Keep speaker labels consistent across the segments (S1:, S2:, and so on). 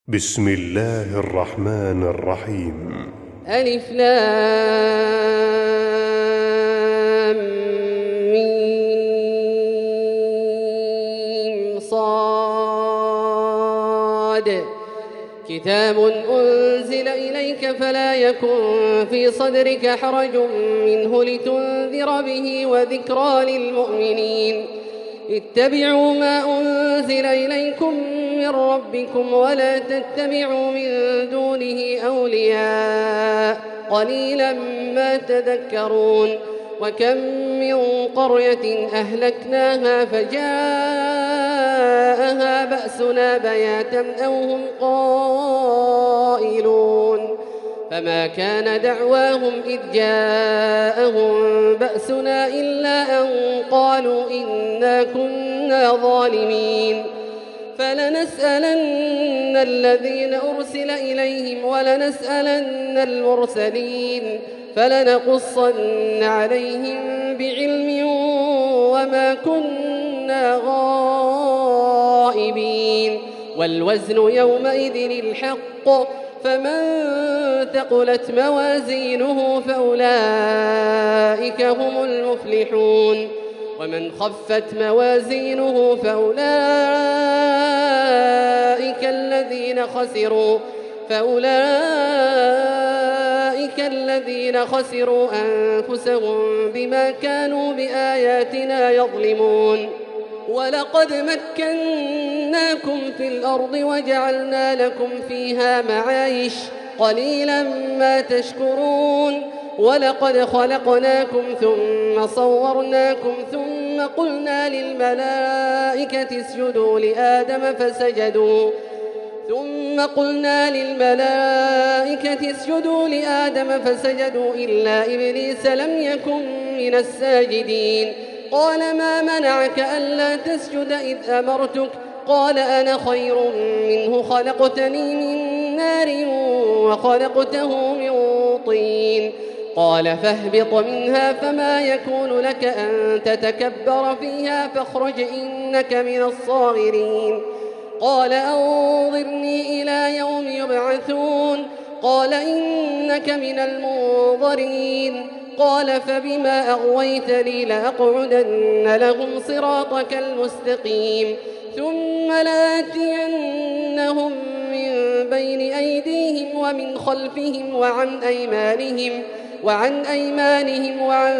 S1: بسم الله الرحمن الرحيم.
S2: ألف لام ميم صاد. كتاب أنزل إليك فلا يكن في صدرك حرج منه لتنذر به وذكرى للمؤمنين. اتبعوا ما أنزل إليكم من ربكم ولا تتبعوا من دونه أولياء قليلا ما تذكرون. وكم من قرية أهلكناها فجاءها بأسنا بياتا أو هم قائلون فما كان دعواهم إذ جاءهم بأسنا إلا أن قالوا إنا كنا ظالمين. فلنسألن الذين أرسل إليهم ولنسألن المرسلين فلنقصن عليهم بعلم وما كنا غائبين. والوزن يومئذ الحق فمن ثقلت موازينه فأولئك هم المفلحون. ومن خفت موازينه فأولئك الذين خسروا أنفسهم بما كانوا بآياتنا يظلمون. ولقد مكناكم في الأرض وجعلنا لكم فيها معايش قليلا ما تشكرون. ولقد خلقناكم ثم صورناكم ثم قلنا للملائكة اسجدوا لآدم فسجدوا إلا إبليس لم يكن من الساجدين. قال ما منعك ألا تسجد إذ أمرتك؟ قال أنا خير منه خلقتني من نار وخلقته من طين. قال فاهبط منها فما يكون لك أن تتكبر فيها فاخرج إنك من الصاغرين. قال أنظرني إلى يوم يبعثون. قال إنك من المنظرين. قال فبما أغويتني لأقعدن لهم صراطك المستقيم ثم لآتينهم من بين أيديهم ومن خلفهم وعن أيمانهم وعن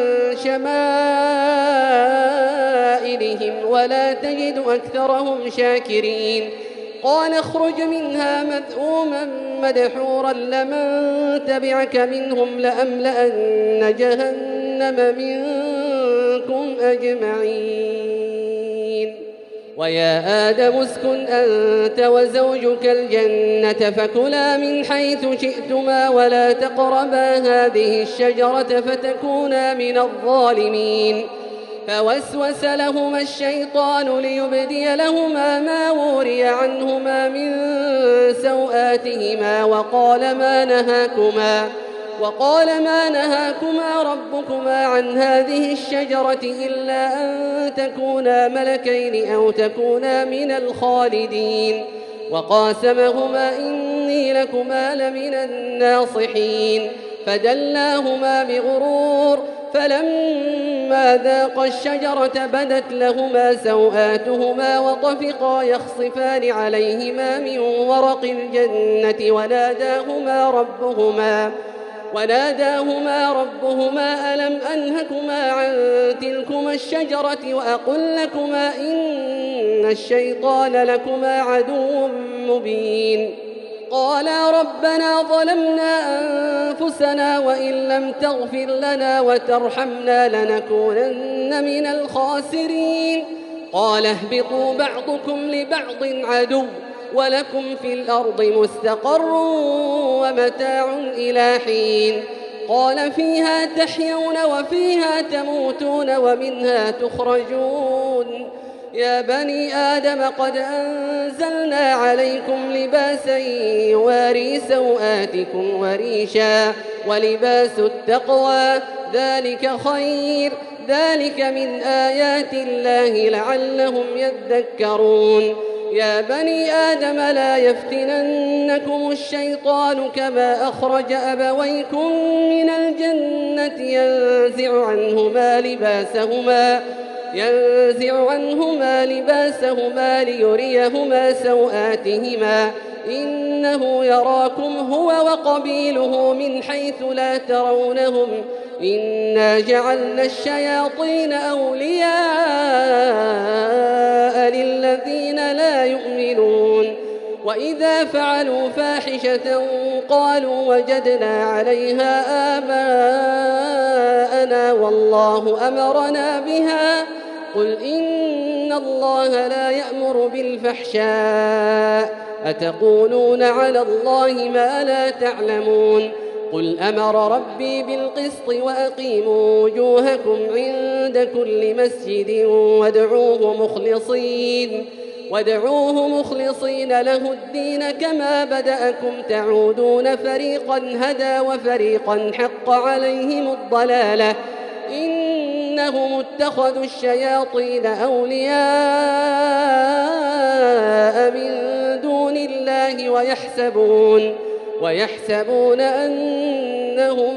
S2: شمائلهم ولا تجد أكثرهم شاكرين. قال اخرج منها مذءوما مدحورا لمن تبعك منهم لأملأن جهنم منكم أجمعين. ويا آدم اسكن أنت وزوجك الجنة فكلا من حيث شئتما ولا تقربا هذه الشجرة فتكونا من الظالمين. فوسوس لهما الشيطان ليبدي لهما ما وري عنهما من سوآتهما وقال ما نهاكما ربكما عن هذه الشجرة إلا أن تكونا ملكين أو تكونا من الخالدين. وقاسمهما إني لكما لمن الناصحين. فدلاهما بغرور فلما ذاقا الشجرة بدت لهما سوآتهما وطفقا يخصفان عليهما من ورق الجنة وناداهما ربهما ألم أنهكما عن تلكما الشجرة وأقل لكما إن الشيطان لكما عدو مبين. قالا ربنا ظلمنا أنفسنا وإن لم تغفر لنا وترحمنا لنكونن من الخاسرين. قال اهبطوا بعضكم لبعض عدو ولكم في الأرض مستقر ومتاع إلى حين. قال فيها تحيون وفيها تموتون ومنها تخرجون. يا بني آدم قد أنزلنا عليكم لباسا يواري سوآتكم وريشا ولباس التقوى ذلك خير. ذلك من آيات الله لعلهم يذكرون. يا بني آدم لا يفتننكم الشيطان كما أخرج أبويكم من الجنة ينزع عنهما لباسهما ليريهما سوآتهما إنه يراكم هو وقبيله من حيث لا ترونهم إنا جعلنا الشياطين أولياء للذين لا يؤمنون وإذا فعلوا فاحشة قالوا وجدنا عليها آباءنا والله أمرنا بها قل إن الله لا يأمر بالفحشاء أتقولون على الله ما لا تعلمون قل أمر ربي بالقسط وأقيموا وجوهكم عند كل مسجد وادعوه مخلصين له الدين كما بدأكم تعودون فريقا هدى وفريقا حق عليهم الضلالة إنهم اتخذوا الشياطين أولياء من دون الله ويحسبون أنهم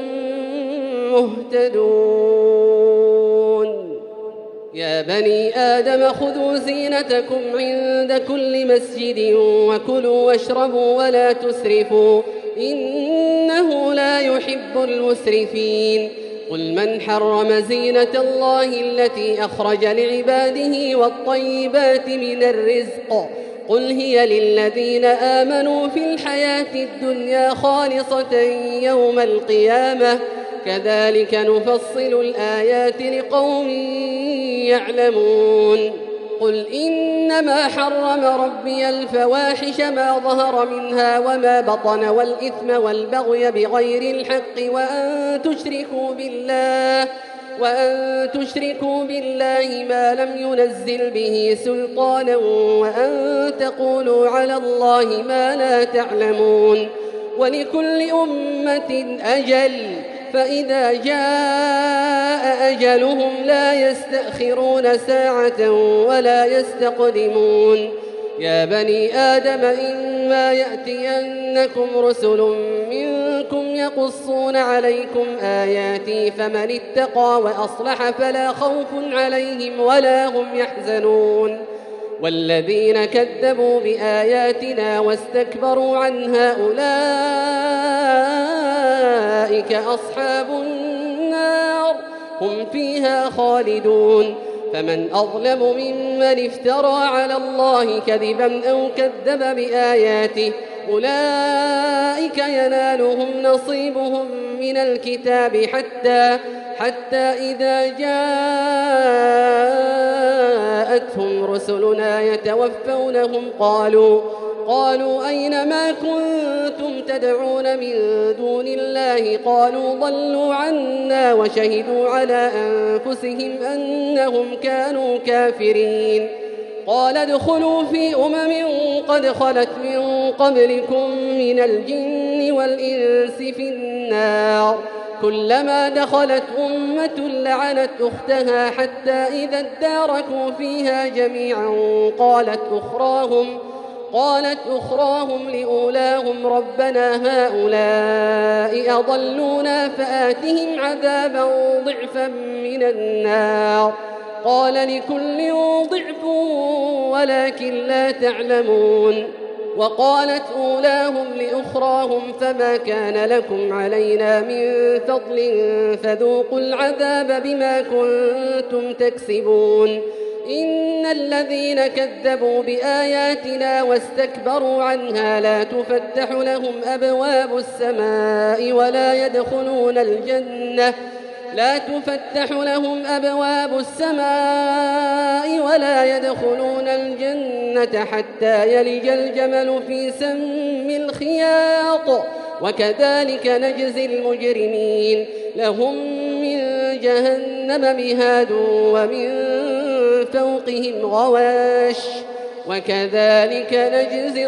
S2: مهتدون يا بني آدم خذوا زينتكم عند كل مسجد وكلوا واشربوا ولا تسرفوا إنه لا يحب المسرفين قل من حرم زينة الله التي أخرج لعباده والطيبات من الرزق قل هي للذين آمنوا في الحياة الدنيا خالصة يوم القيامة كذلك نفصل الآيات لقوم يعلمون قل إنما حرم ربي الفواحش ما ظهر منها وما بطن والإثم والبغي بغير الحق وأن تشركوا بالله ما لم ينزل به سلطانا وأن تقولوا على الله ما لا تعلمون ولكل أمة أجل فإذا جاء أجلهم لا يستأخرون ساعة ولا يستقدمون يا بني آدم إما يأتينكم رسل منكم يقصون عليكم آياتي فمن اتقى وأصلح فلا خوف عليهم ولا هم يحزنون والذين كذبوا بآياتنا واستكبروا عنها أولئك أصحاب النار هم فيها خالدون فمن أظلم ممن افترى على الله كذبا أو كذب بآياته أولئك ينالهم نصيبهم من الكتاب حتى إذا جاءتهم رسلنا يتوفونهم قالوا أين ما كنتم تدعون من دون الله قالوا ضلوا عنا وشهدوا على أنفسهم أنهم كانوا كافرين قال ادخلوا في قد خلت من قبلكم من الجن والإنس في النار كلما دخلت أمة لعنت أختها حتى إذا اداركوا فيها جميعا قالت أخراهم لأولاهم ربنا هؤلاء أضلونا فآتهم عذابا ضعفا من النار قال لكل ضعف ولكن لا تعلمون وقالت أولاهم لأخراهم فما كان لكم علينا من فضل فذوقوا العذاب بما كنتم تكسبون إن الذين كذبوا بآياتنا واستكبروا عنها لا تفتح لهم أبواب السماء ولا يدخلون الجنة حتى يلج الجمل في سم الخياط وكذلك نجزي المجرمين لهم من جهنم مهاد ومن فوقهم غواش وكذلك نجزي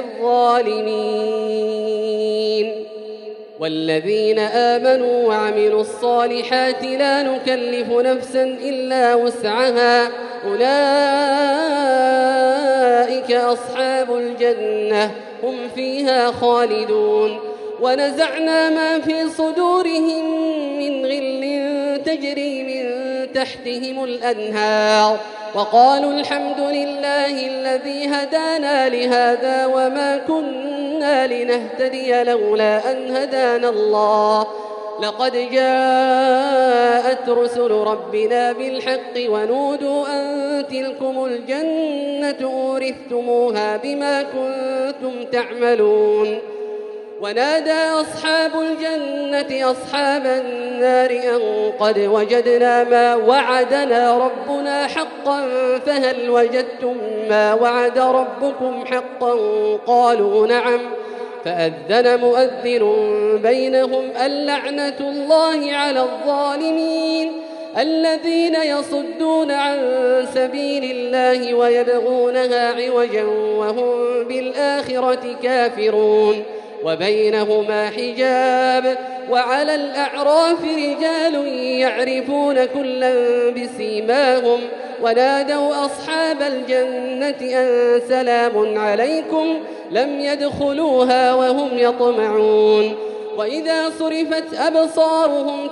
S2: الظالمين والذين آمنوا وعملوا الصالحات لا نكلف نفسا إلا وسعها أولئك أولئك أصحاب الجنة هم فيها خالدون. ونزعنا ما في صدورهم من غل تجري من تحتهم الأنهار وقالوا الحمد لله الذي هدانا لهذا وما كنا لنهتدي لولا أن هدانا الله لقد جاءت رسل ربنا بالحق ونودوا أن تلكم الجنة أورثتموها بما كنتم تعملون. ونادى أصحاب الجنة أصحاب النار أن قد وجدنا ما وعدنا ربنا حقا فهل وجدتم ما وعد ربكم حقا قالوا نعم فأذن مؤذن بينهم اللعنة الله على الظالمين الذين يصدون عن سبيل الله ويبغونها عوجا وهم بالآخرة كافرون وبينهما حجاب وعلى الأعراف رجال يعرفون كلا بسيماهم ونادوا أصحاب الجنة أن سلام عليكم لم يدخلوها وهم يطمعون. وإذا صرفت أبصارهم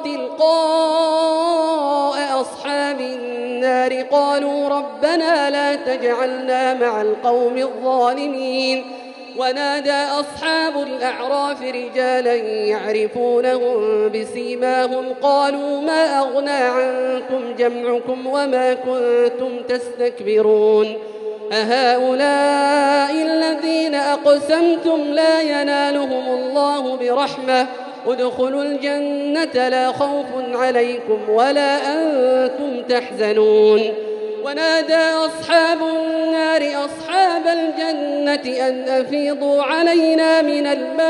S2: تلقاء أصحاب النار قالوا ربنا لا تجعلنا مع القوم الظالمين. ونادى أصحاب الأعراف رجالا يعرفونهم بسيماهم قالوا ما أغنى عنكم جمعكم وما كنتم تستكبرون أهؤلاء الذين أقسمتم لا ينالهم الله برحمة ادخلوا الجنة لا خوف عليكم ولا أنتم تحزنون. ونادى أصحاب النار أصحاب الجنة أن أفيضوا علينا من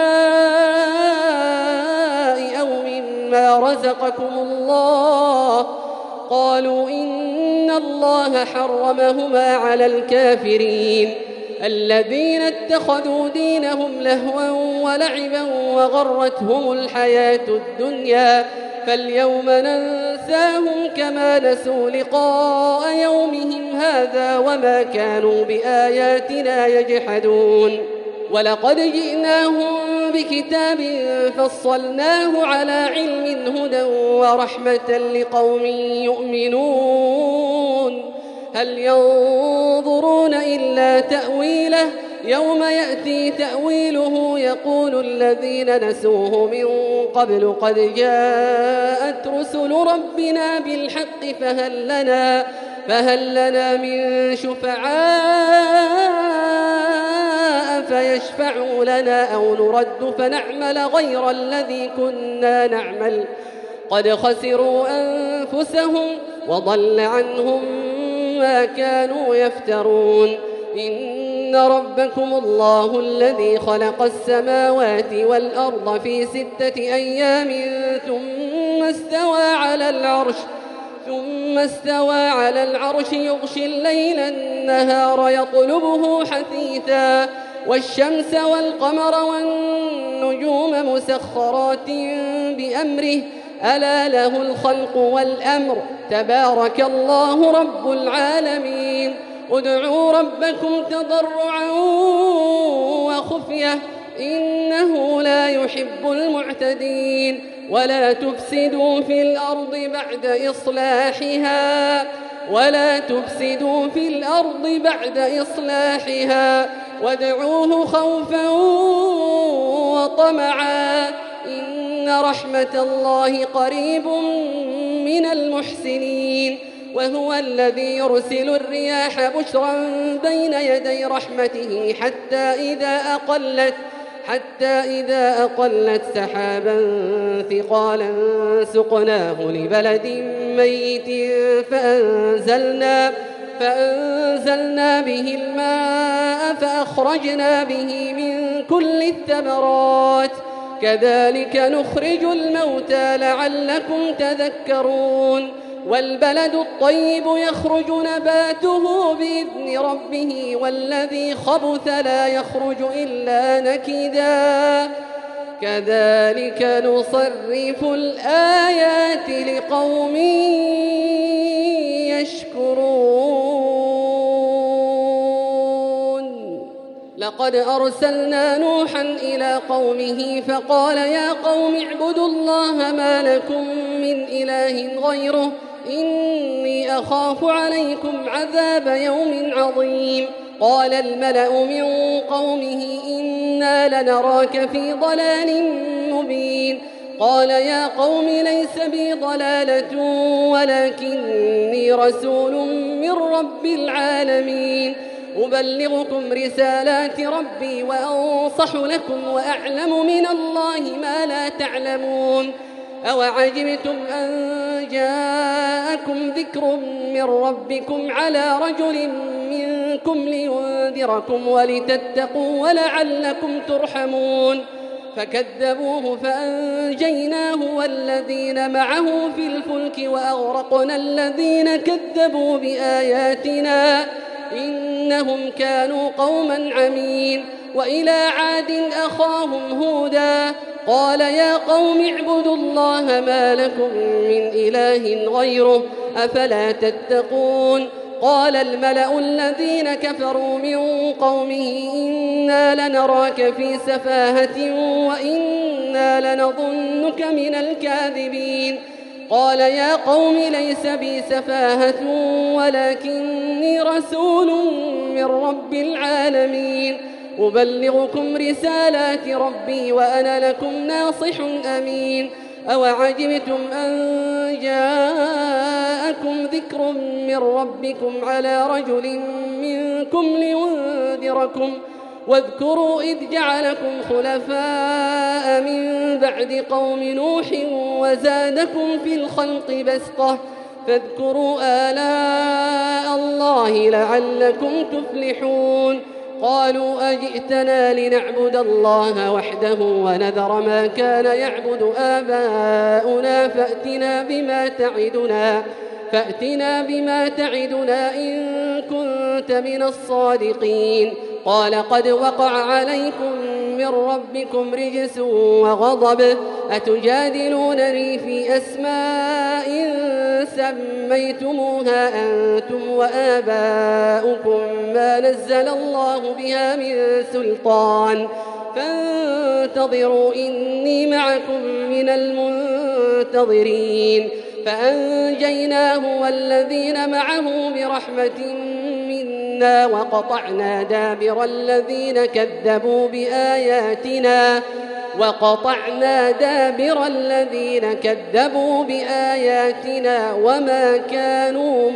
S2: الماء أو مما رزقكم الله قالوا إن الله حرمهما على الكافرين الذين اتخذوا دينهم لهوا ولعبا وغرتهم الحياة الدنيا فاليوم ننساهم كما نسوا لقاء يومهم هذا وما كانوا بآياتنا يجحدون. ولقد جئناهم بكتاب فصلناه على علم هدى ورحمة لقوم يؤمنون هل ينظرون إلا تأويله يوم يأتي تأويله يقول الذين نسوه من قبل قد جاءت رسل ربنا بالحق فهل لنا من شفعاء فيشفعوا لنا أو نرد فنعمل غير الذي كنا نعمل قد خسروا أنفسهم وضل عنهم ما كانوا يفترون. إن ربكم الله الذي خلق السماوات والأرض في 6 أيام ثم استوى على العرش يغشي الليل النهار يطلبه حثيثا والشمس والقمر والنجوم مسخرات بأمره ألا له الخلق والأمر تبارك الله رب العالمين. ادعوا ربكم تضرعا وخفية إنه لا يحب المعتدين ولا تفسدوا في الأرض بعد إصلاحها وادعوه خوفا وطمعا إن رحمة الله قريب من المحسنين. وهو الذي يرسل الرياح بشرا بين يدي رحمته حتى إذا أقلت سحابا ثقالا سقناه لبلد ميت فأنزلنا به الماء فأخرجنا به من كل الثمرات كذلك نخرج الموتى لعلكم تذكرون. والبلد الطيب يخرج نباته بإذن ربه والذي خبث لا يخرج إلا نكدا كذلك نصرف الآيات لقوم يشكرون. ولقد أرسلنا نوحا إلى قومه فقال يا قوم اعبدوا الله ما لكم من إله غيره إني أخاف عليكم عذاب يوم عظيم. قال الملأ من قومه إنا لنراك في ضلال مبين. قال يا قوم ليس بي ضلالة ولكني رسول من رب العالمين أبلغكم رسالات ربي وأنصح لكم وأعلم من الله ما لا تعلمون. أوعجبتم أن جاءكم ذكر من ربكم على رجل منكم لينذركم ولتتقوا ولعلكم ترحمون. فكذبوه فأنجيناه والذين معه في الفلك وأغرقنا الذين كذبوا بآياتنا إنهم كانوا قوما عمين. وإلى عاد أخاهم هودا قال يا قوم اعبدوا الله ما لكم من إله غيره أفلا تتقون. قال الملأ الذين كفروا من قومه إنا لنراك في سفاهة وإنا لنظنك من الكاذبين. قال يا قوم ليس بي سفاهة ولكني رسول من رب العالمين أبلغكم رسالات ربي وأنا لكم ناصح أمين. أوعجبتم أن جاءكم ذكر من ربكم على رجل منكم لينذركم واذكروا إذ جعلكم خلفاء من بعد قوم نوح وزادكم في الخلق بسطة فاذكروا آلاء الله لعلكم تفلحون. قالوا أجئتنا لنعبد الله وحده ونذر ما كان يعبد آباؤنا فأتنا بما تعدنا إن كنت من الصادقين. قال قد وقع عليكم من ربكم رجس وغضب أتجادلونني في أسماء سميتموها أنتم وآباؤكم ما نزل الله بها من سلطان فانتظروا إني معكم من المنتظرين. فأنجيناه والذين معه برحمة منا وقطعنا دابر الذين كذبوا بآياتنا وما كانوا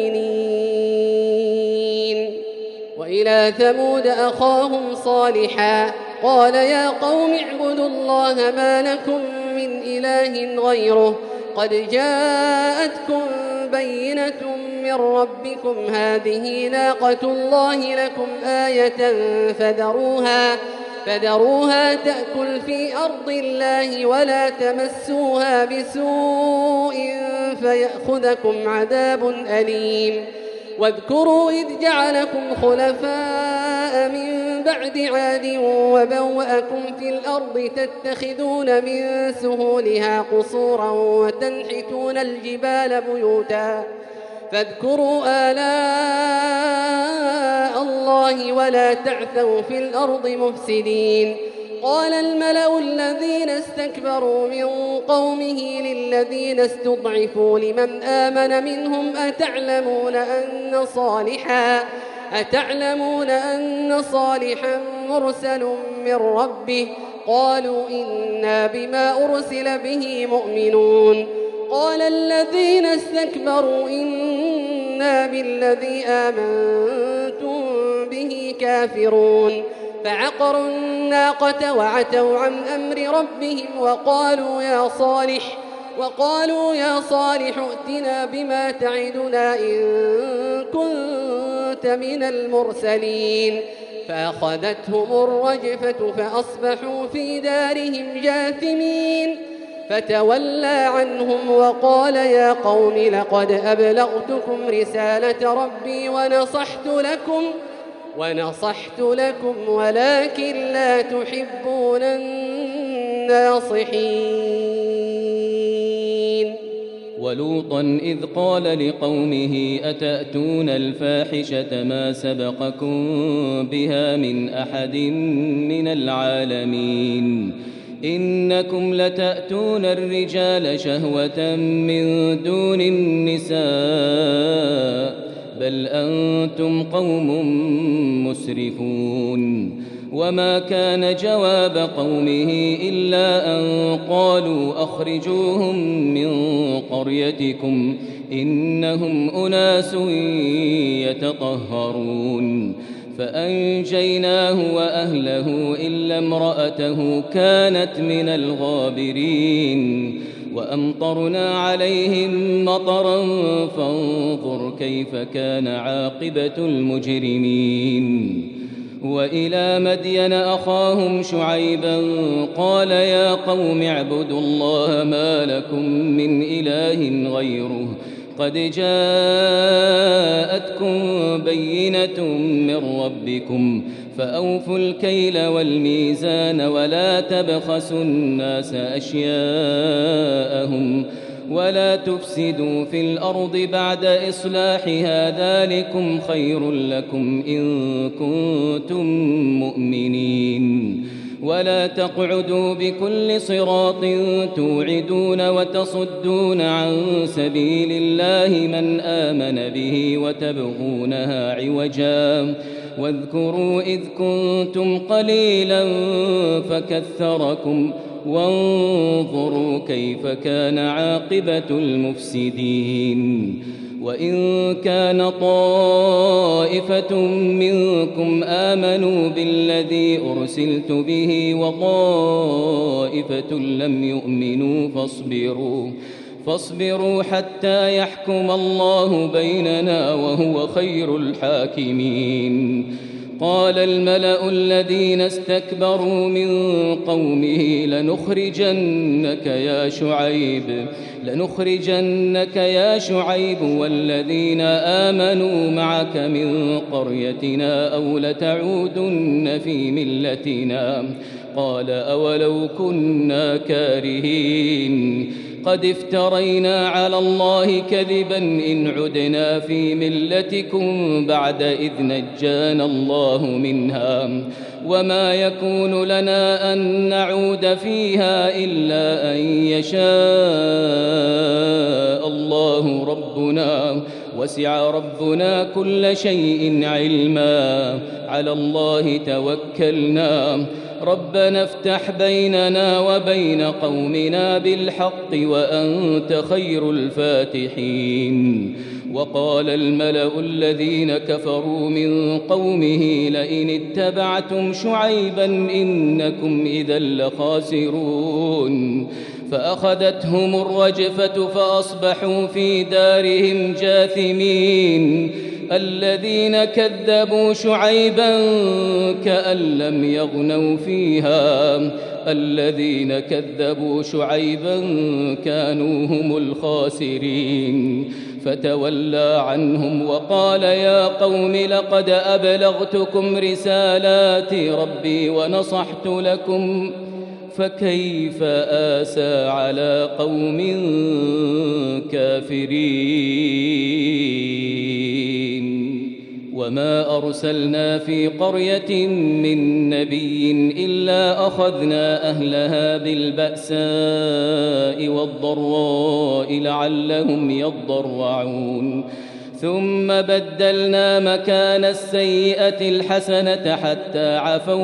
S2: مؤمنين. وإلى ثمود أخاهم صالحا قال يا قوم اعبدوا الله ما لكم من إله غيره قد جاءتكم بينة من ربكم هذه ناقة الله لكم آية فذروها تأكل في أرض الله ولا تمسوها بسوء فيأخذكم عذاب أليم. واذكروا إذ جعلكم خلفاء من بعد عاد وبوأكم في الأرض تتخذون من سهولها قصورا وتنحتون الجبال بيوتا فاذكروا آلاء الله ولا تعثوا في الأرض مفسدين. قال الملأ الذين استكبروا من قومه للذين استضعفوا لمن آمن منهم أتعلمون أن صالحا مرسل من ربه قالوا إنا بما أرسل به مؤمنون. قال الذين استكبروا إنا بالذي آمنتم به كافرون. فعقروا الناقة وعتوا عن أمر ربهم وقالوا يا صالح ائتنا بما تعدنا إن كنت من المرسلين. فأخذتهم الرجفة فأصبحوا في دارهم جاثمين. فتولى عنهم وقال يا قوم لقد أبلغتكم رسالة ربي ونصحت لكم ولكن لا تحبون الناصحين.
S3: ولوطا إذ قال لقومه أتأتون الفاحشة ما سبقكم بها من أحد من العالمين إنكم لتأتون الرجال شهوة من دون النساء بل أنتم قوم مسرفون وما كان جواب قومه إلا أن قالوا أخرجوهم من قريتكم إنهم أناس يتطهرون فأنجيناه وأهله إلا امرأته كانت من الغابرين وأمطرنا عليهم مطرا فانظر كيف كان عاقبة المجرمين وإلى مدين أخاهم شعيبا قال يا قوم اعبدوا الله ما لكم من إله غيره قد جاءتكم بينة من ربكم فأوفوا الكيل والميزان ولا تبخسوا الناس أشياءهم ولا تفسدوا في الأرض بعد إصلاحها ذلكم خير لكم إن كنتم مؤمنين ولا تقعدوا بكل صراط توعدون وتصدون عن سبيل الله من آمن به وتبغونها عوجا واذكروا إذ كنتم قليلا فكثركم وانظروا كيف كان عاقبة المفسدين وإن كان طائفة منكم آمنوا بالذي أرسلت به وطائفة لم يؤمنوا فاصبروا حتى يحكم الله بيننا وهو خير الحاكمين قال الملأ الذين استكبروا من قومه لنخرجنك يا شعيب والذين آمنوا معك من قريتنا أو لتعودن في ملتنا قال أولو كنا كارهين قد افترينا على الله كذبا إن عدنا في ملتكم بعد إذ نجانا الله منها وما يكون لنا أن نعود فيها إلا أن يشاء الله ربنا وسع ربنا كل شيء علما على الله توكلنا ربنا افتح بيننا وبين قومنا بالحق وأنت خير الفاتحين وقال الملأ الذين كفروا من قومه لئن اتبعتم شعيبا إنكم إذا لخاسرون فأخذتهم الرجفة فأصبحوا في دارهم جاثمين الذين كذبوا شعيبا كأن لم يغنوا فيها الذين كذبوا شعيبا كانوا هم الخاسرين فتولى عنهم وقال يا قوم لقد أبلغتكم رسالات ربي ونصحت لكم فكيف آسى على قوم كافرين وما أرسلنا في قرية من نبي إلا أخذنا أهلها بالبأساء والضراء لعلهم يضرعون ثم بدلنا مكان السيئة الحسنة حتى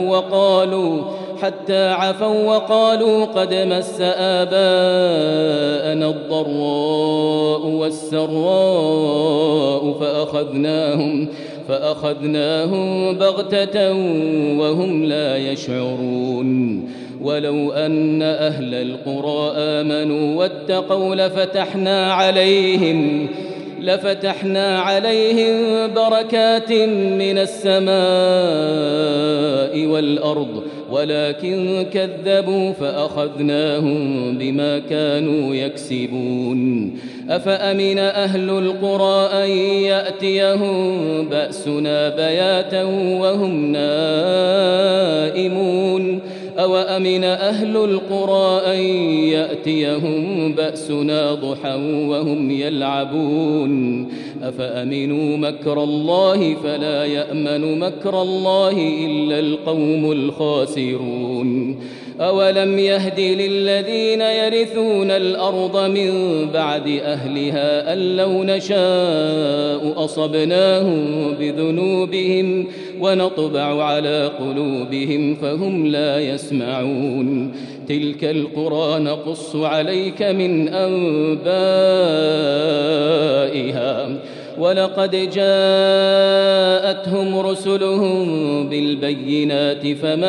S3: عفوا وقالوا قد مس آباءنا الضراء والسراء فأخذناهم بغتة وهم لا يشعرون ولو أن أهل القرى آمنوا واتقوا لفتحنا عليهم بركات من السماء والأرض ولكن كذبوا فأخذناهم بما كانوا يكسبون أفأمن أهل القرى أن يأتيهم بأسنا بياتا وهم نائمون أوأمن أهل القرى أن يأتيهم بأسنا ضحى وهم يلعبون أفأمنوا مكر الله فلا يأمن مكر الله إلا القوم الخاسرون أولم يهد للذين يرثون الأرض من بعد أهلها أن لو نشاء أصبناهم بذنوبهم ونطبع على قلوبهم فهم لا يسمعون تلك القرى نقص عليك من أنبائها ولقد جاءتهم رسلهم بالبينات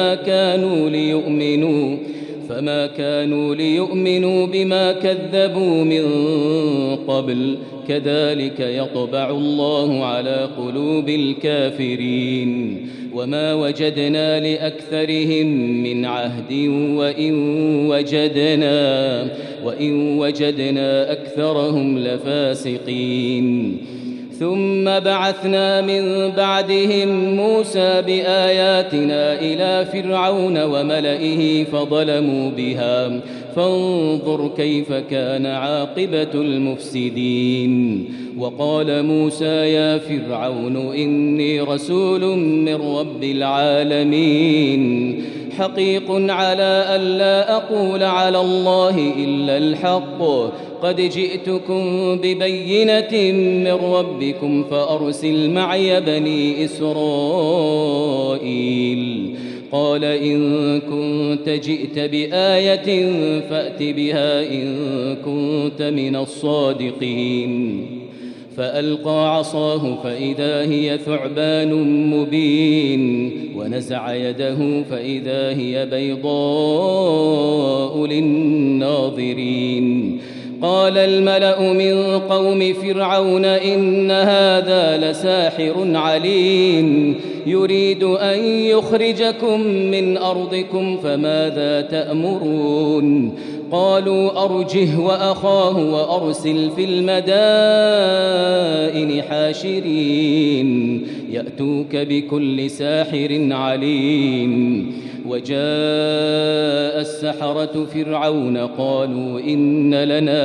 S3: فما كانوا ليؤمنوا بما كذبوا من قبل كذلك يطبع الله على قلوب الكافرين وما وجدنا لأكثرهم من عهد وإن وجدنا أكثرهم لفاسقين ثم بعثنا من بعدهم موسى بآياتنا إلى فرعون وملئه فظلموا بها فانظر كيف كان عاقبة المفسدين وقال موسى يا فرعون إني رسول من رب العالمين حقيق على ألا أقول على الله إلا الحق قد جئتكم ببينة من ربكم فأرسل معي بني إسرائيل قال إن كنت جئت بآية فأت بها إن كنت من الصادقين فألقى عصاه فإذا هي ثعبان مبين ونزع يده فإذا هي بيضاء للناظرين قال الملأ من قوم فرعون إن هذا لساحر عليم يريد أن يخرجكم من أرضكم فماذا تأمرون قالوا أرجه وأخاه وأرسل في المدائن حاشرين يأتوك بكل ساحر عليم وجاء السحرة فرعون قالوا إن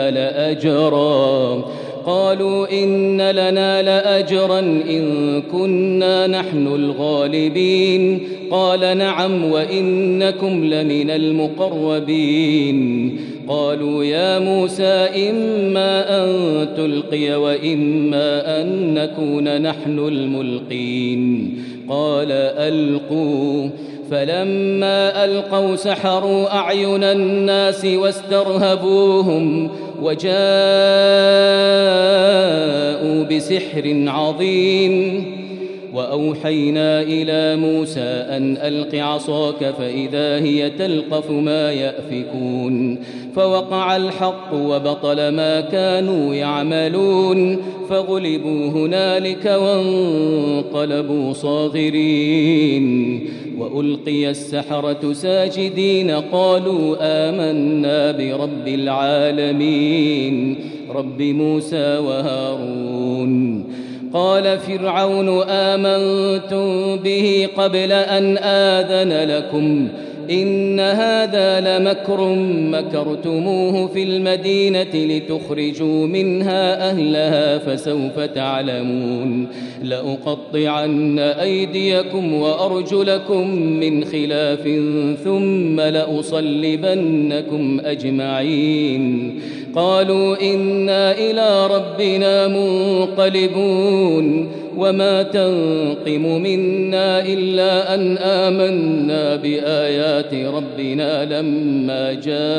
S3: لنا لأجرا إن كنا نحن الغالبين قال نعم وإنكم لمن المقربين قالوا يا موسى إما أن تلقي وإما أن نكون نحن الملقين قال ألقوا فلما ألقوا سحروا أعين الناس واسترهبوهم وجاءوا بسحر عظيم وأوحينا إلى موسى أن ألق عصاك فإذا هي تلقف ما يأفكون فوقع الحق وبطل ما كانوا يعملون فغلبوا هنالك وانقلبوا صاغرين وألقي السحرة ساجدين قالوا آمنا برب العالمين رب موسى وهارون قال فرعون آمنتم به قبل أن آذن لكم إن هذا لمكر مكرتموه في المدينة لتخرجوا منها أهلها فسوف تعلمون لأقطعن أيديكم وأرجلكم من خلاف ثم لأصلبنكم أجمعين قالوا إنا إلى ربنا منقلبون وما تنقم منا إلا أن آمنا بآيات ربنا لما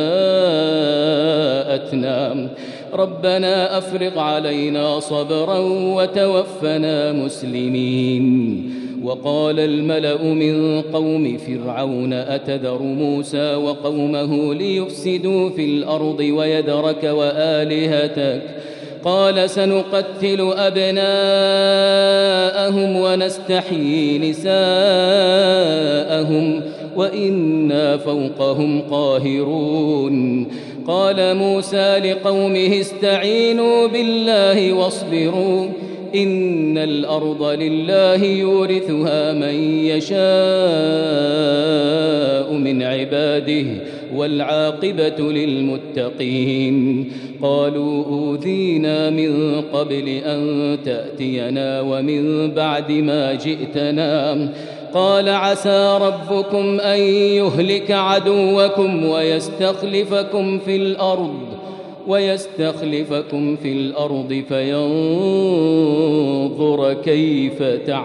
S3: جاءتنا ربنا أفرغ علينا صبرا وتوفنا مسلمين وقال الملأ من قوم فرعون أتذر موسى وقومه ليفسدوا في الأرض ويذرك وآلهتك قال سنقتل أبناءهم ونستحيي نساءهم وإنا فوقهم قاهرون قال موسى لقومه استعينوا بالله واصبروا إن الأرض لله يورثها من يشاء من عباده والعاقبة للمتقين قالوا أوذينا من قبل أن تأتينا ومن بعد ما جئتنا قال عسى ربكم أن يهلك عدوكم ويستخلفكم في الأرض فينظر كيف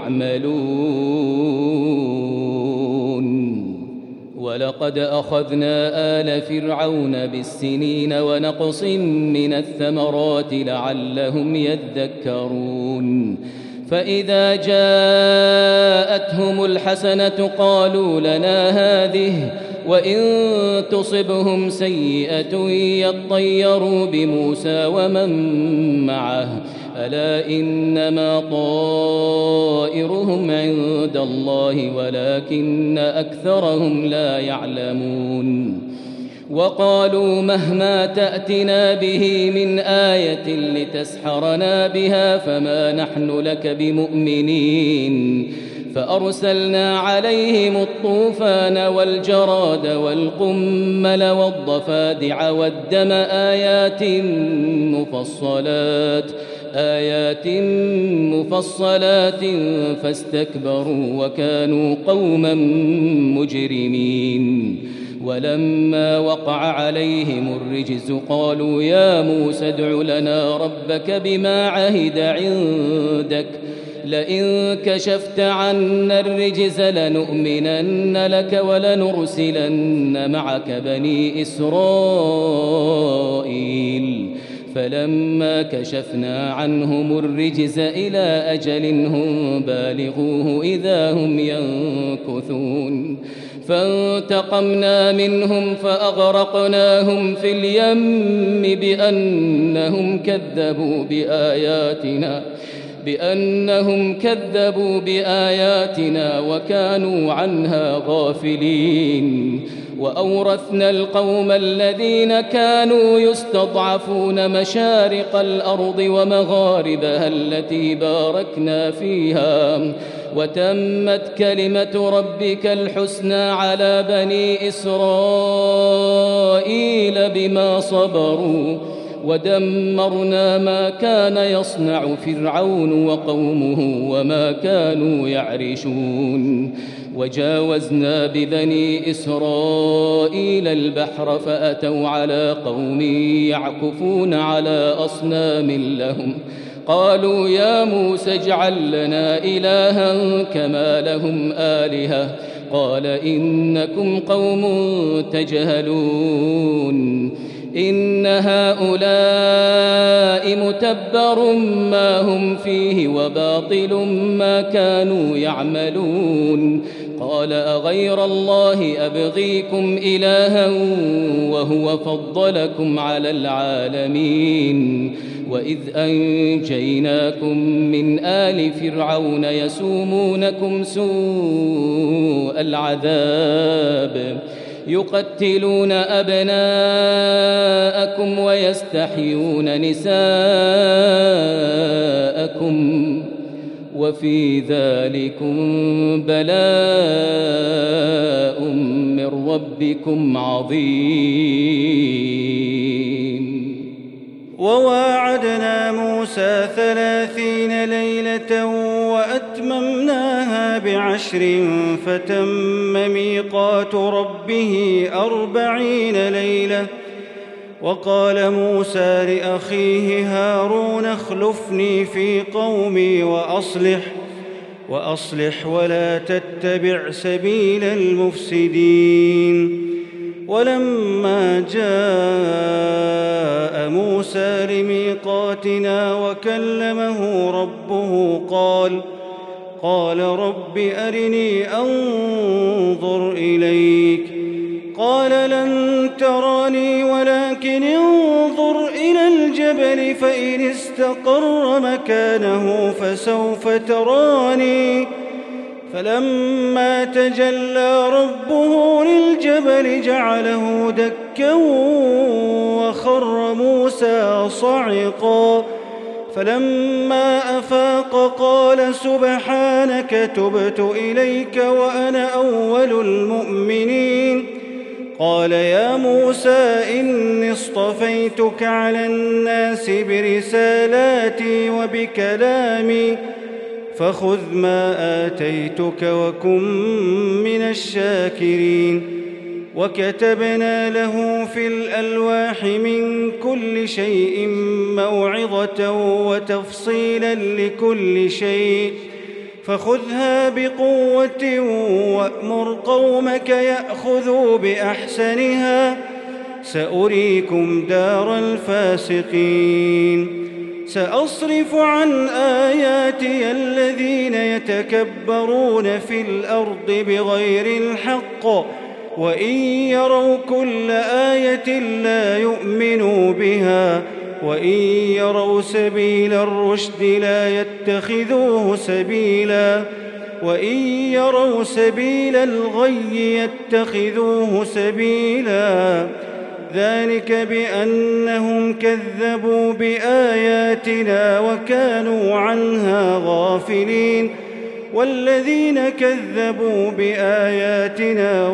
S3: تعملون ولقد أخذنا آل فرعون بالسنين ونقص من الثمرات لعلهم يذكرون فإذا جاءتهم الحسنة قالوا لنا هذه وإن تصبهم سيئة يطيروا بموسى ومن معه ألا إنما طائرهم عند الله ولكن أكثرهم لا يعلمون وقالوا مهما تأتنا به من آية لتسحرنا بها فما نحن لك بمؤمنين فأرسلنا عليهم الطوفان والجراد والقمل والضفادع والدم آيات مفصلات فاستكبروا وكانوا قوما مجرمين ولما وقع عليهم الرجز قالوا يا موسى ادع لنا ربك بما عهد عندك لئن كشفت عنا الرجز لنؤمنن لك ولنرسلن معك بني إسرائيل فلما كشفنا عنهم الرجز إلى أجل هم بالغوه إذا هم ينكثون فانتقمنا منهم فأغرقناهم في اليم بأنهم كذبوا بآياتنا وكانوا عنها غافلين وأورثنا القوم الذين كانوا يستضعفون مشارق الأرض ومغاربها التي باركنا فيها وتمت كلمة ربك الحسنى على بني إسرائيل بما صبروا ودمرنا ما كان يصنع فرعون وقومه وما كانوا يعرشون وجاوزنا ببني إسرائيل البحر فأتوا على قوم يعكفون على أصنام لهم قالوا يا موسى اجعل لنا إلها كما لهم آلهة قال إنكم قوم تجهلون إن هؤلاء متبر ما هم فيه وباطل ما كانوا يعملون قال أغير الله أبغيكم إلها وهو فضلكم على العالمين وإذ أنجيناكم من آل فرعون يسومونكم سوء العذاب يقتلون أبناءكم ويستحيون نساءكم وفي ذلكم بلاء من ربكم عظيم
S4: وواعدنا موسى 30 ليلة وأتممناها ب10 فتم ميقات ربه 40 ليلة وقال موسى لأخيه هارون اخلفني في قومي وأصلح ولا تتبع سبيل المفسدين ولما جاء موسى لميقاتنا وكلمه ربه قال رب أرني أنظر إليك قال لن تراني ولكن انظر إلى الجبل فإن استقر مكانه فسوف تراني فلما تجلى ربه للجبل جعله دكا وخر موسى صعقا فلما أفاق قال سبحانك تبت إليك وأنا أول المؤمنين. قال يا موسى إني اصطفيتك على الناس برسالاتي وبكلامي فخذ ما آتيتك وكن من الشاكرين. وكتبنا له في الألواح من كل شيء موعظة وتفصيلا لكل شيء فخذها بقوة وأمر قومك يأخذوا بأحسنها سأريكم دار الفاسقين. سأصرف عن آياتي الذين يتكبرون في الأرض بغير الحق وإن يروا كل آية لا يؤمنوا بها وإن يروا سبيل الرشد لا يتخذوه سبيلا وإن يروا سبيل الغي يتخذوه سبيلا ذلك بأنهم كذبوا بآياتنا وكانوا عنها غافلين. والذين كذبوا بآياتنا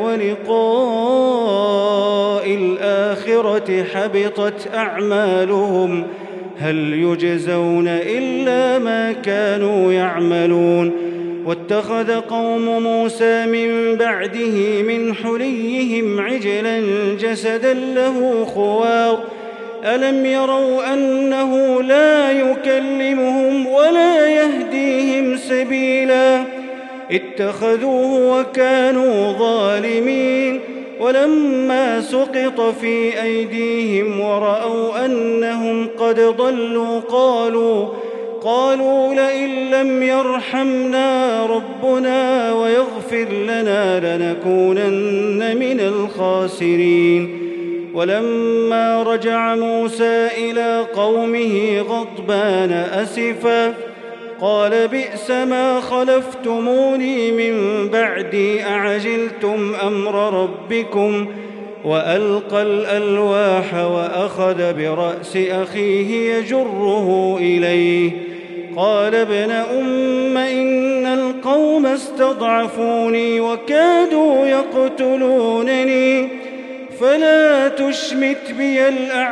S4: ولقاء الآخرة حبطت أعمالهم هل يجزون إلا ما كانوا يعملون. واتخذ قوم موسى من بعده من حليهم عجلا جسدا له خوار ألم يروا أنه لا يكلمهم ولا يهديهم سبيلا اتخذوه وكانوا ظالمين. ولما سقط في أيديهم ورأوا أنهم قد ضلوا قالوا لئن لم يرحمنا ربنا ويغفر لنا لنكونن من الخاسرين. ولما رجع موسى إلى قومه غضبان أسفا قال بئس ما خلفتموني من بعدي أعجلتم أمر ربكم وألقى الألواح وأخذ برأس أخيه يجره إليه قال ابن أم إن القوم استضعفوني وكادوا يقتلونني فلا تشمت بي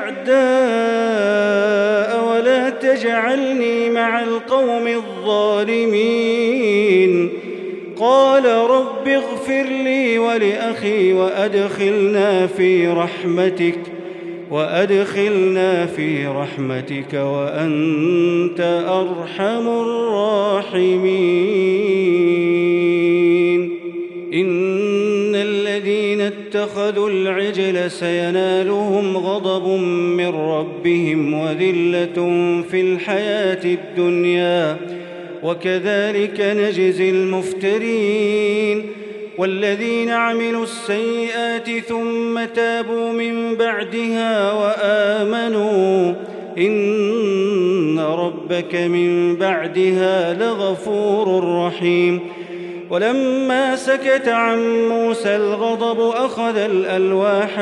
S4: الأعداء ولا تجعلني مع القوم الظالمين. قال رب اغفر لي ولأخي وأدخلنا في رحمتك وأنت أرحم الراحمين. إن الذين اتخذوا العجل سينالهم غضب من ربهم وذلة في الحياة الدنيا وكذلك نجزي المفترين. والذين عملوا السيئات ثم تابوا من بعدها وآمنوا إن ربك من بعدها لغفور رحيم. ولما سكت عن موسى الغضب أخذ الألواح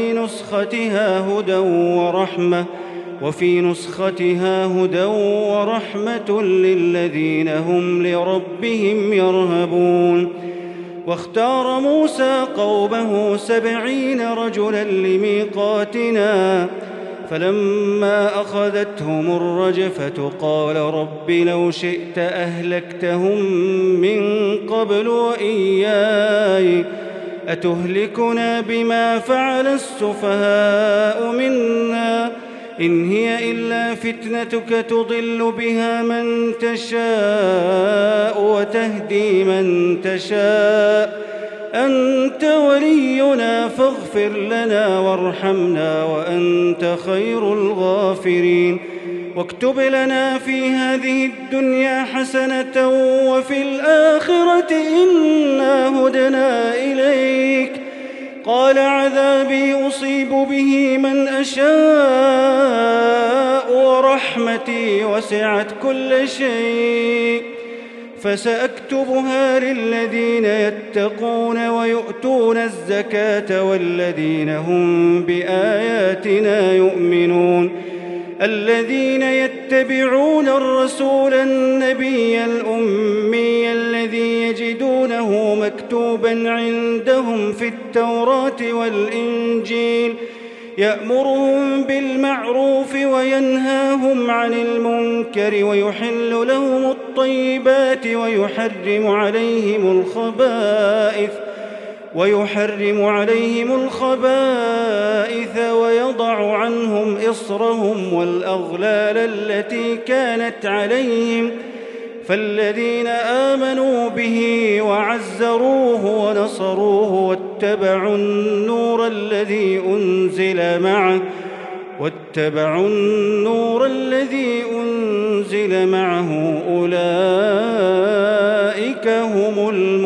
S4: وفي نسختها هدى ورحمة للذين هم لربهم يرهبون. واختار موسى قومه 70 رجلا لميقاتنا فلما أخذتهم الرجفة قال رب لو شئت أهلكتهم من قبل وإياي أتهلكنا بما فعل السفهاء منا إن هي إلا فتنتك تضل بها من تشاء وتهدي من تشاء أنت ولينا فاغفر لنا وارحمنا وأنت خير الغافرين. واكتب لنا في هذه الدنيا حسنة وفي الآخرة إنا هدنا إليك. قال عذابي أصيب به من أشاء ورحمتي وسعت كل شيء فسأكتبها للذين يتقون ويؤتون الزكاة والذين هم بآياتنا يؤمنون. الذين يتبعون الرسول النبي الأمي الذي يجدونه مكتوبا عندهم في التوراة والإنجيل يأمرهم بالمعروف وينهاهم عن المنكر ويحل لهم الطيبات ويحرم عليهم الخبائث ويضع عنهم إصرهم والأغلال التي كانت عليهم فالذين آمنوا به وعزروه ونصروه واتبعوا النور الذي أنزل معه أولئك هم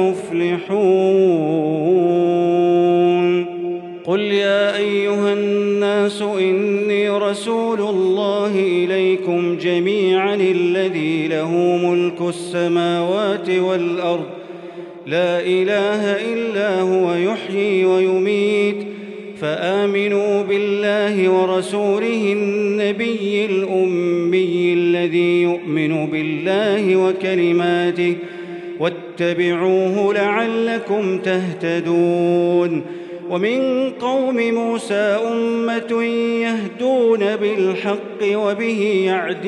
S4: المفلحون. قل يا أيها الناس إني رسول الله إليكم جميعا الذي له ملك السماوات والأرض لا إله إلا هو يحيي ويميت فآمنوا بالله ورسوله النبي الأمي الذي يؤمن بالله وكلماته واتبعوه لعلكم تهتدون. ومن قوم موسى أمة يهدون بالحق وبه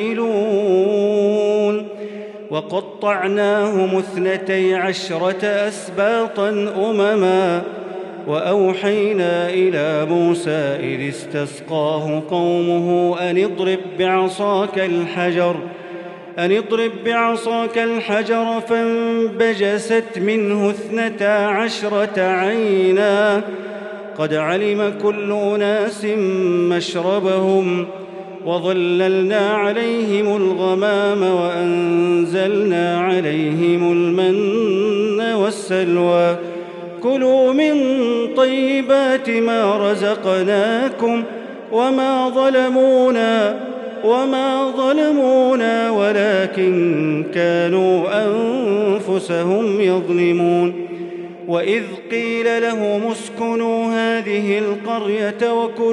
S4: يعدلون وقطعناهم 12 أسباطا أمما وأوحينا إلى موسى إذ استسقاه قومه أن اضرب بعصاك الحجر فانبجست منه 12 عينا قد علم كل أناس مشربهم وظللنا عليهم الغمام وأنزلنا عليهم المن والسلوى كلوا من طيبات ما رزقناكم وما ظلمونا ولكن كانوا أنفسهم يظلمون. وإذ قيل لهم اسكنوا هذه القرية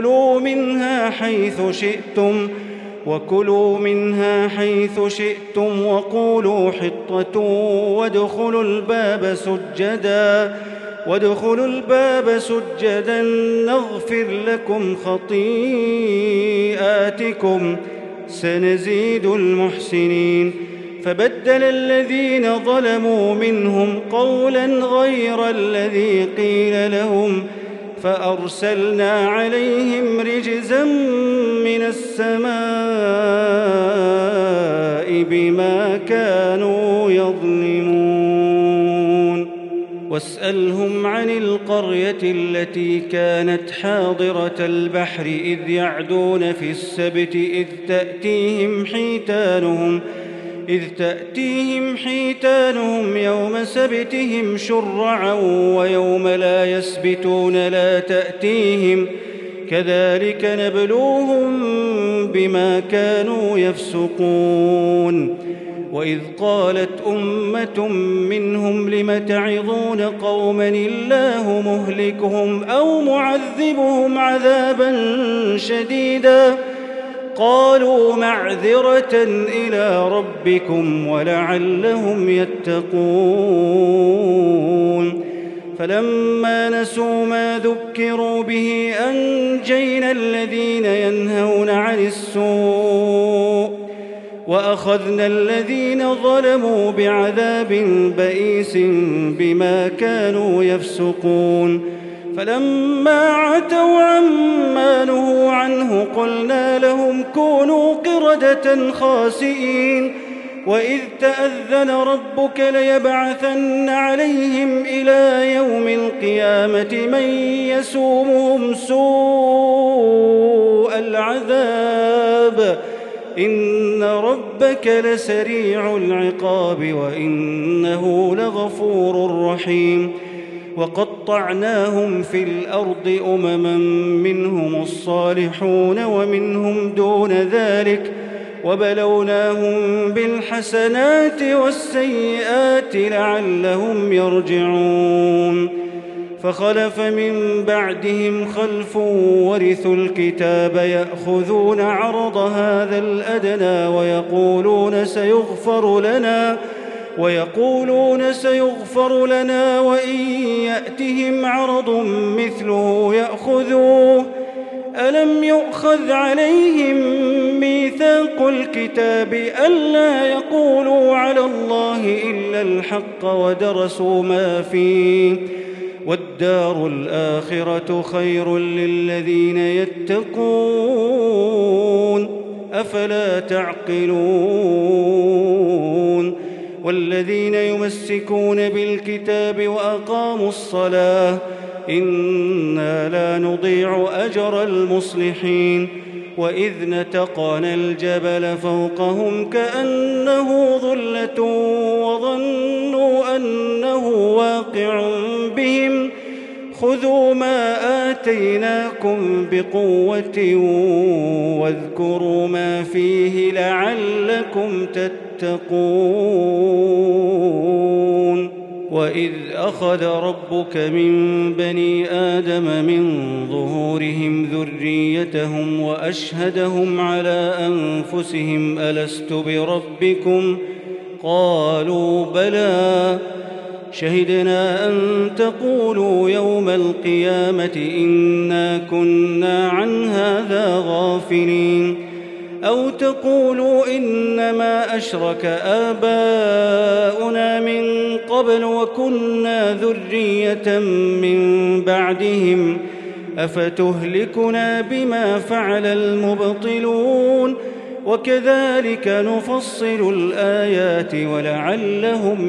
S4: وكلوا منها حيث شئتم وقولوا حطة وادخلوا الباب سجدا نغفر لكم خطيئاتكم سنزيد المحسنين. فبدل الذين ظلموا منهم قولا غير الذي قيل لهم فأرسلنا عليهم رجزا من السماء بما كانوا يظلمون. واسألهم عن القرية التي كانت حاضرة البحر إذ يعدون في السبت إذ تأتيهم حيتانهم يوم سبتهم شرعا ويوم لا يسبتون لا تأتيهم كذلك نبلوهم بما كانوا يفسقون. وإذ قالت أمة منهم لم تعظون قوما الله مهلكهم أو معذبهم عذابا شديدا قالوا معذرة إلى ربكم ولعلهم يتقون. فلما نسوا ما ذكروا به أنجينا الذين ينهون عن السوء وأخذنا الذين ظلموا بعذاب بئيس بما كانوا يفسقون. فلما عتوا عما نهوا عنه قلنا لهم كونوا قردة خاسئين. وإذ تأذن ربك ليبعثن عليهم إلى يوم القيامة من يسومهم سوء العذاب إن ربك لسريع العقاب وإنه لغفور رحيم. وقطعناهم في الأرض أمما منهم الصالحون ومنهم دون ذلك وبلوناهم بالحسنات والسيئات لعلهم يرجعون. فخلف من بعدهم خلف ورثوا الكتاب يأخذون عرض هذا الأدنى ويقولون سيغفر لنا وإن يأتهم عرض مثله يأخذوه. ألم يؤخذ عليهم ميثاق الكتاب ألا يقولوا على الله إلا الحق ودرسوا ما فيه والدار الآخرة خير للذين يتقون أفلا تعقلون. والذين يمسكون بالكتاب وأقاموا الصلاة إنا لا نضيع أجر المصلحين. وإذ نتقنا الجبل فوقهم كأنه ظلة وظنوا أنه واقع بهم خذوا ما آتيناكم بقوة واذكروا ما فيه لعلكم تتقون. وإذ أخذ ربك من بني آدم من ظهورهم ذريتهم وأشهدهم على أنفسهم ألست بربكم قالوا بلى شهدنا أن تقولوا يوم القيامة إنا كنا عن هذا غافلين أو تقولوا إنما أشرك آباؤنا من قبل وكنا ذرية من بعدهم أفتهلكنا بما فعل المبطلون وكذلك نفصل الآيات ولعلهم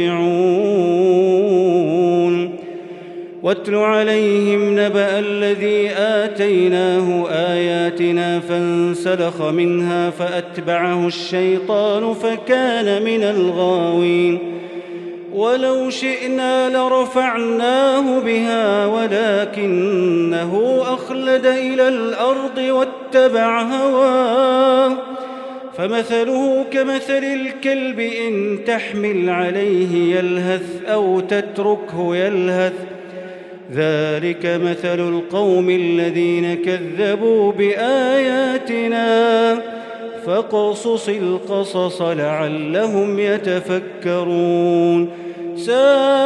S4: يرجعون. واتل عليهم نبأ الذي آتيناه آياتنا فانسلخ منها فأتبعه الشيطان فكان من الغاوين. ولو شئنا لرفعناه بها ولكنه أخلد إلى الأرض واتبع هواه فمثله كمثل الكلب إن تحمل عليه يلهث أو تتركه يلهث ذلك مثل القوم الذين كذبوا بآياتنا فاقصص القصص لعلهم يتفكرون. ساء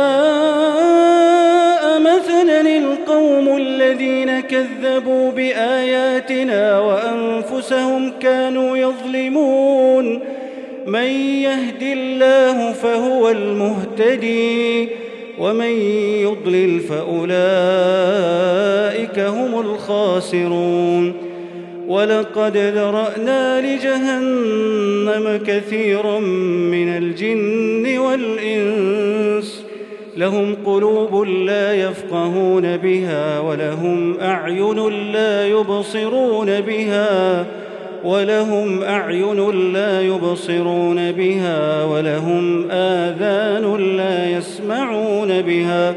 S4: مثلا القوم الذين كذبوا بآياتنا وأنفسهم كانوا يظلمون. من يهد الله فهو المهتدي ومن يضلل فأولئك هم الخاسرون. ولقد ذرأنا لجهنم كثيرا من الجن والإنس لهم قلوب لا يفقهون بها ولهم أعين لا يبصرون بها ولهم آذان لا يسمعون بها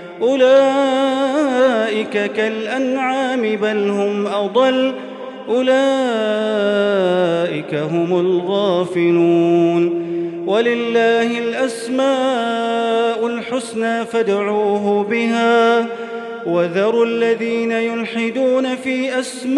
S4: أولئك كالأنعام بل هم أضل أولئك هم الغافلون. ولله الأسماء الحسنى فادعوه بها وذروا الذين يلحدون في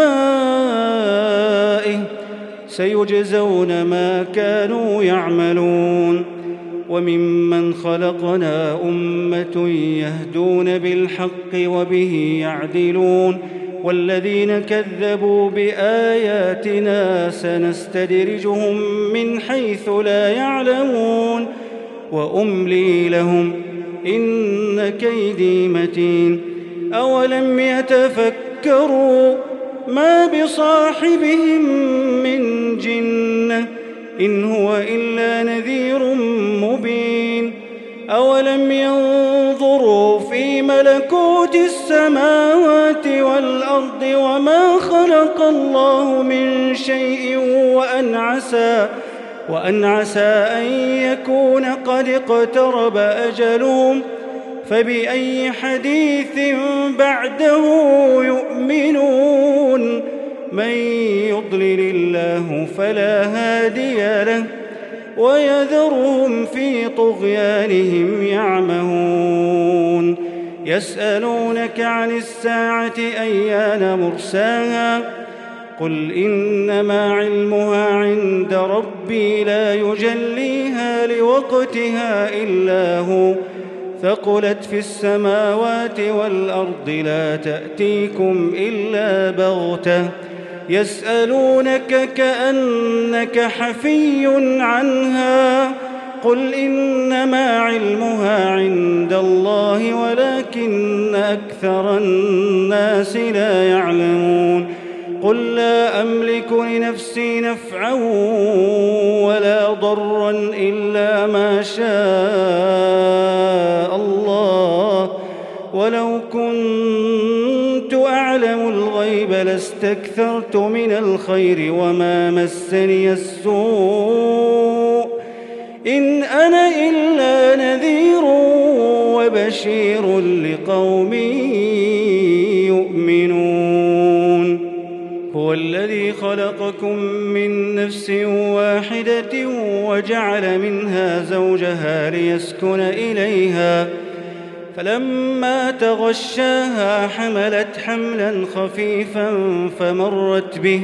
S4: أسمائه سيجزون ما كانوا يعملون. وممن خلقنا أمة يهدون بالحق وبه يعدلون والذين كذبوا بآياتنا سنستدرجهم من حيث لا يعلمون وأملي لهم إن كيدي متين. أولم يتفكروا ما بصاحبهم من جنة إن هو إلا نذير مبين. أولم ينظروا في ملكوت السماوات والأرض وما خلق الله من شيء وأن عسى أن يكون قد اقترب أجلهم فبأي حديث بعده يؤمنون. من يضلل الله فلا هادي له ويذرهم في طغيانهم يعمهون. يسألونك عن الساعة أيان مرساها قل إنما علمها عند ربي لا يجليها لوقتها إلا هو ثقلت في السماوات والأرض لا تأتيكم إلا بغتة يسألونك كأنك حفي عنها قل إنما علمها عند الله ولكن أكثر الناس لا يعلمون قل لا أملك لنفسي نفعا ولا ضرا إلا ما شاء الله ولو كنت أعلم الغيب لاستكثرت من الخير وما مسني السوء إن أنا إلا نذير وبشير لقوم يؤمنون هو الذي خلقكم من نفس واحدة وجعل منها زوجها ليسكن إليها فلما تغشاها حملت حملا خفيفا فمرت به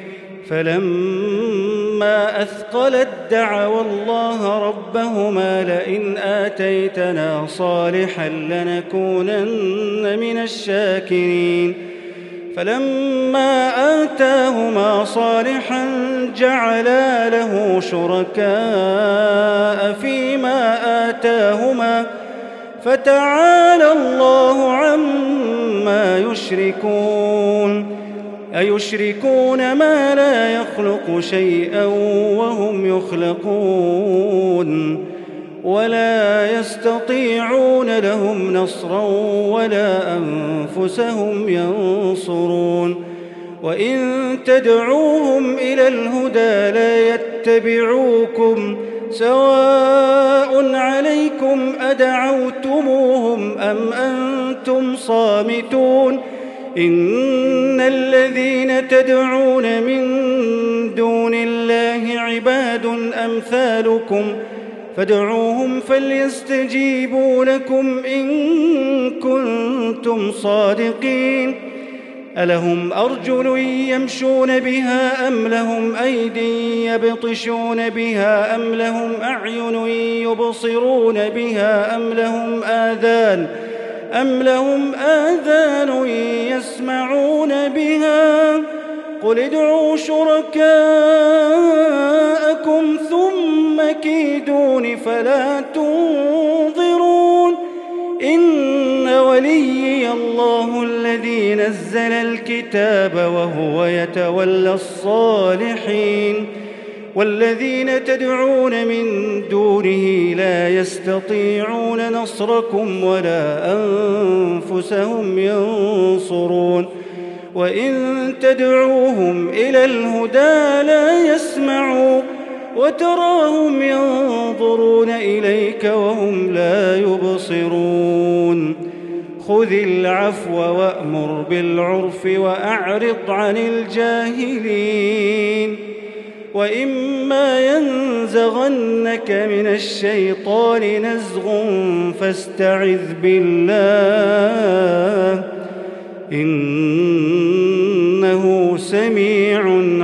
S4: فلما أثقلت دعوا الله ربهما لئن آتيتنا صالحا لنكونن من الشاكرين فلما آتاهما صالحا جعلا له شركاء فيما آتاهما فتعالى الله عما يشركون أيشركون ما لا يخلق شيئا وهم يخلقون ولا يستطيعون لهم نصرا ولا أنفسهم ينصرون وإن تدعوهم إلى الهدى لا يتبعوكم سواء عليكم أدعوتموهم أم أنتم صامتون إن الذين تدعون من دون الله عباد أمثالكم فادعوهم فليستجيبوا لكم إن كنتم صادقين ألهم أرجل يمشون بها أم لهم أيدي يبطشون بها أم لهم أعين يبصرون بها أم لهم آذان يسمعون بها قل ادعوا شركاءكم ثم كيدون فلا تنظرون إن وليي الله الذي نزل الكتاب وهو يتولى الصالحين والذين تدعون من دونه لا يستطيعون نصركم ولا أنفسهم ينصرون وإن تدعوهم إلى الهدى لا يسمعوا وتراهم ينظرون إليك وهم لا يبصرون خذ العفو وأمر بالعرف وأعرض عن الجاهلين وإما ينزغنك من الشيطان نزغ فاستعذ بالله إنه سميع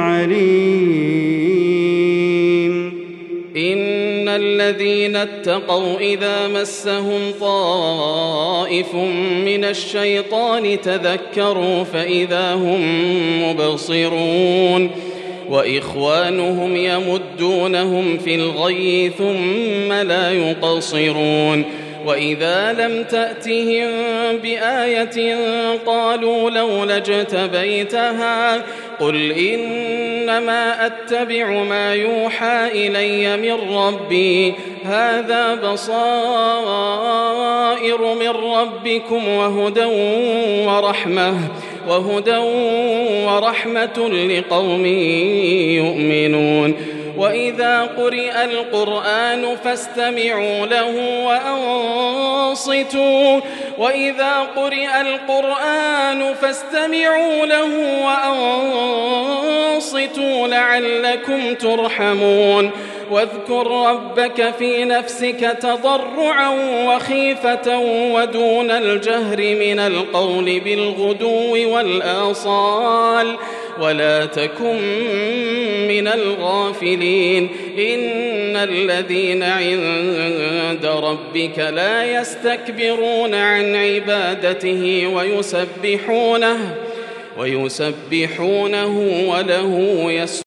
S4: عليم
S3: إن الذين اتقوا إذا مسهم طائف من الشيطان تذكروا فإذا هم مبصرون وإخوانهم يمدونهم في الغي ثم لا يقصرون وإذا لم تأتهم بآية قالوا لولا اجتبيتها قل إنما أتبع ما يوحى إلي من ربي هذا بصائر من ربكم وهدى ورحمة لقوم يؤمنون وإذا قرئ القرآن فاستمعوا له وأنصتوا لعلكم ترحمون
S5: واذكر ربك في نفسك تضرعا وخيفة ودون الجهر من القول بالغدو والآصال ولا تكن من الغافلين إن الذين عند ربك لا يستكبرون عن عبادته ويسبحونه وله يسجدون